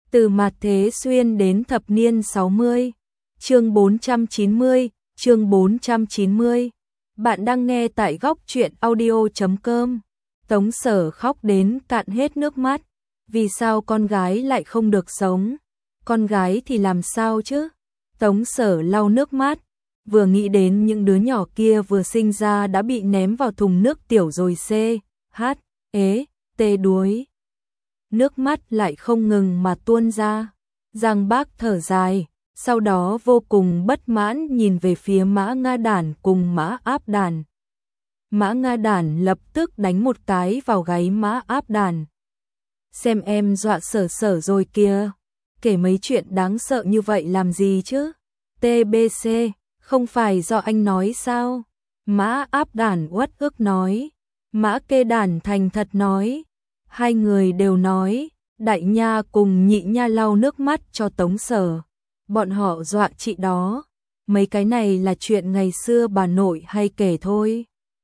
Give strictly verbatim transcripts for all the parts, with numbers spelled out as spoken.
Từ mạt thế xuyên đến thập niên sáu mươi. Chương bốn trăm chín mươi, chương bốn trăm chín mươi. Bạn đang nghe tại góc truyện audio chấm com. Tống Sở khóc đến cạn hết nước mắt. Vì sao con gái lại không được sống? Con gái thì làm sao chứ? Tống Sở lau nước mắt, vừa nghĩ đến những đứa nhỏ kia vừa sinh ra đã bị ném vào thùng nước tiểu rồi c, h, ế, tê đuối. Nước mắt lại không ngừng mà tuôn ra. Giang Bác thở dài, sau đó vô cùng bất mãn nhìn về phía Mã Nga Đản cùng Mã Áp Đản. Mã Nga Đản lập tức đánh một cái vào gáy Mã Áp Đản. Xem em dọa Sở Sở rồi kìa, kể mấy chuyện đáng sợ như vậy làm gì chứ? tê bê xê, không phải do anh nói sao? Mã Áp Đản uất ức nói. Mã Kê Đản thành thật nói. Hai người đều nói, Đại Nha cùng Nhị Nha lau nước mắt cho Tống Sở. Bọn họ dọa chị đó. Mấy cái này là chuyện ngày xưa bà nội hay kể thôi.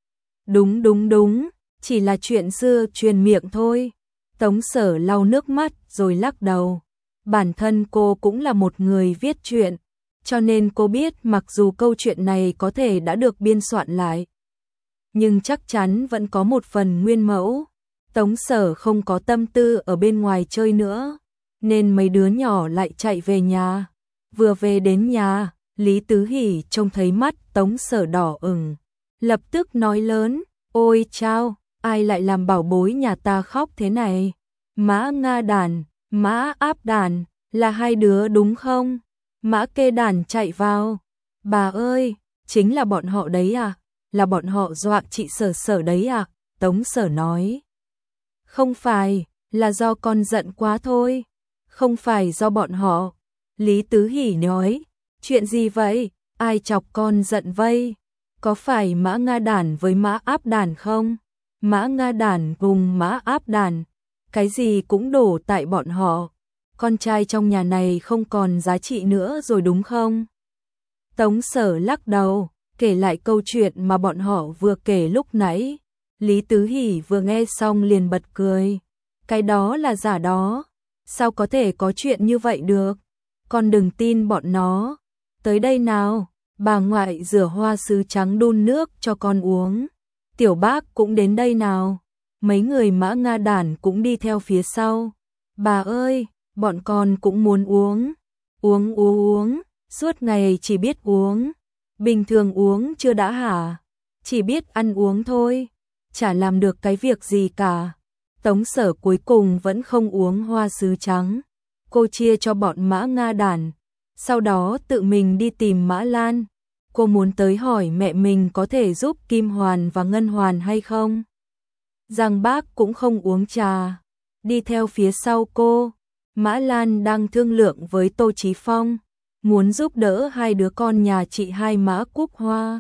Đúng đúng đúng, chỉ là chuyện xưa truyền miệng thôi. Tống Sở lau nước mắt rồi lắc đầu. Bản thân cô cũng là một người viết truyện, cho nên cô biết mặc dù câu chuyện này có thể đã được biên soạn lại, nhưng chắc chắn vẫn có một phần nguyên mẫu. Tống Sở không có tâm tư ở bên ngoài chơi nữa, nên mấy đứa nhỏ lại chạy về nhà. Vừa về đến nhà, Lý Tứ Hỷ trông thấy mắt Tống Sở đỏ ửng, lập tức nói lớn, ôi chao, ai lại làm bảo bối nhà ta khóc thế này? Mã Nga Đản, Mã Áp Đản, là hai đứa đúng không? Mã Kê Đản chạy vào, bà ơi, chính là bọn họ đấy à? Là bọn họ dọa chị Sở Sở đấy à? Tống Sở nói. Không phải, là do con giận quá thôi. Không phải do bọn họ. Lý Tứ Hỷ nói, chuyện gì vậy? Ai chọc con giận vây? Có phải Mã Nga Đản với Mã Áp Đản không? Mã Nga Đản cùng Mã Áp Đản, cái gì cũng đổ tại bọn họ. Con trai trong nhà này không còn giá trị nữa rồi đúng không? Tống Sở lắc đầu, kể lại câu chuyện mà bọn họ vừa kể lúc nãy. Lý Tứ Hỷ vừa nghe xong liền bật cười. Cái đó là giả đó. Sao có thể có chuyện như vậy được? Con đừng tin bọn nó. Tới đây nào, bà ngoại rửa hoa sứ trắng đun nước cho con uống. Tiểu Bác cũng đến đây nào. Mấy người Mã Nga Đản cũng đi theo phía sau. Bà ơi, bọn con cũng muốn uống. Uống uống uống, suốt ngày chỉ biết uống. Bình thường uống chưa đã hả? Chỉ biết ăn uống thôi, chả làm được cái việc gì cả. Tống Sở cuối cùng vẫn không uống hoa sứ trắng. Cô chia cho bọn Mã Nga Đản, sau đó tự mình đi tìm Mã Lan. Cô muốn tới hỏi mẹ mình có thể giúp Kim Hoàn và Ngân Hoàn hay không. Giang Bác cũng không uống trà, đi theo phía sau cô. Mã Lan đang thương lượng với Tô Chí Phong, muốn giúp đỡ hai đứa con nhà chị hai Mã Cúc Hoa.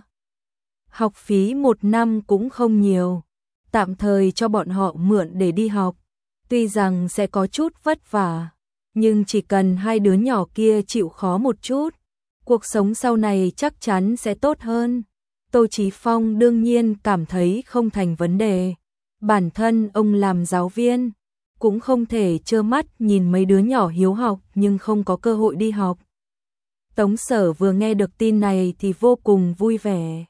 Học phí một năm cũng không nhiều, tạm thời cho bọn họ mượn để đi học. Tuy rằng sẽ có chút vất vả, nhưng chỉ cần hai đứa nhỏ kia chịu khó một chút, cuộc sống sau này chắc chắn sẽ tốt hơn. Tô Chí Phong đương nhiên cảm thấy không thành vấn đề. Bản thân ông làm giáo viên, cũng không thể trơ mắt nhìn mấy đứa nhỏ hiếu học nhưng không có cơ hội đi học. Tống Sở vừa nghe được tin này thì vô cùng vui vẻ.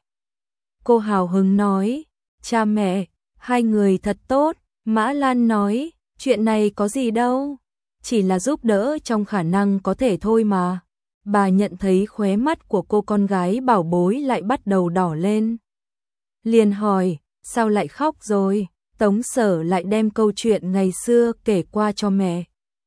Cô hào hứng nói, cha mẹ, hai người thật tốt. Mã Lan nói, chuyện này có gì đâu, chỉ là giúp đỡ trong khả năng có thể thôi mà. Bà nhận thấy khóe mắt của cô con gái bảo bối lại bắt đầu đỏ lên. Liền hỏi, sao lại khóc rồi? Tống Sở lại đem câu chuyện ngày xưa kể qua cho mẹ.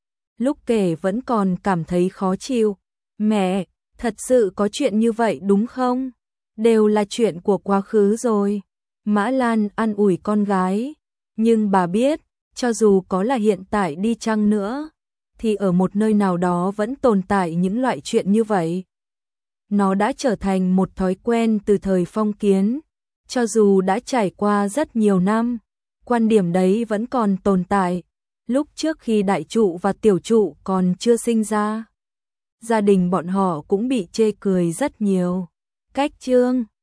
Lúc kể vẫn còn cảm thấy khó chịu. Mẹ, thật sự có chuyện như vậy đúng không? Đều là chuyện của quá khứ rồi. Mã Lan an ủi con gái. Nhưng bà biết, cho dù có là hiện tại đi chăng nữa, thì ở một nơi nào đó vẫn tồn tại những loại chuyện như vậy. Nó đã trở thành một thói quen từ thời phong kiến. Cho dù đã trải qua rất nhiều năm, quan điểm đấy vẫn còn tồn tại. Lúc trước khi đại trụ và tiểu trụ còn chưa sinh ra, gia đình bọn họ cũng bị chê cười rất nhiều. Cách chương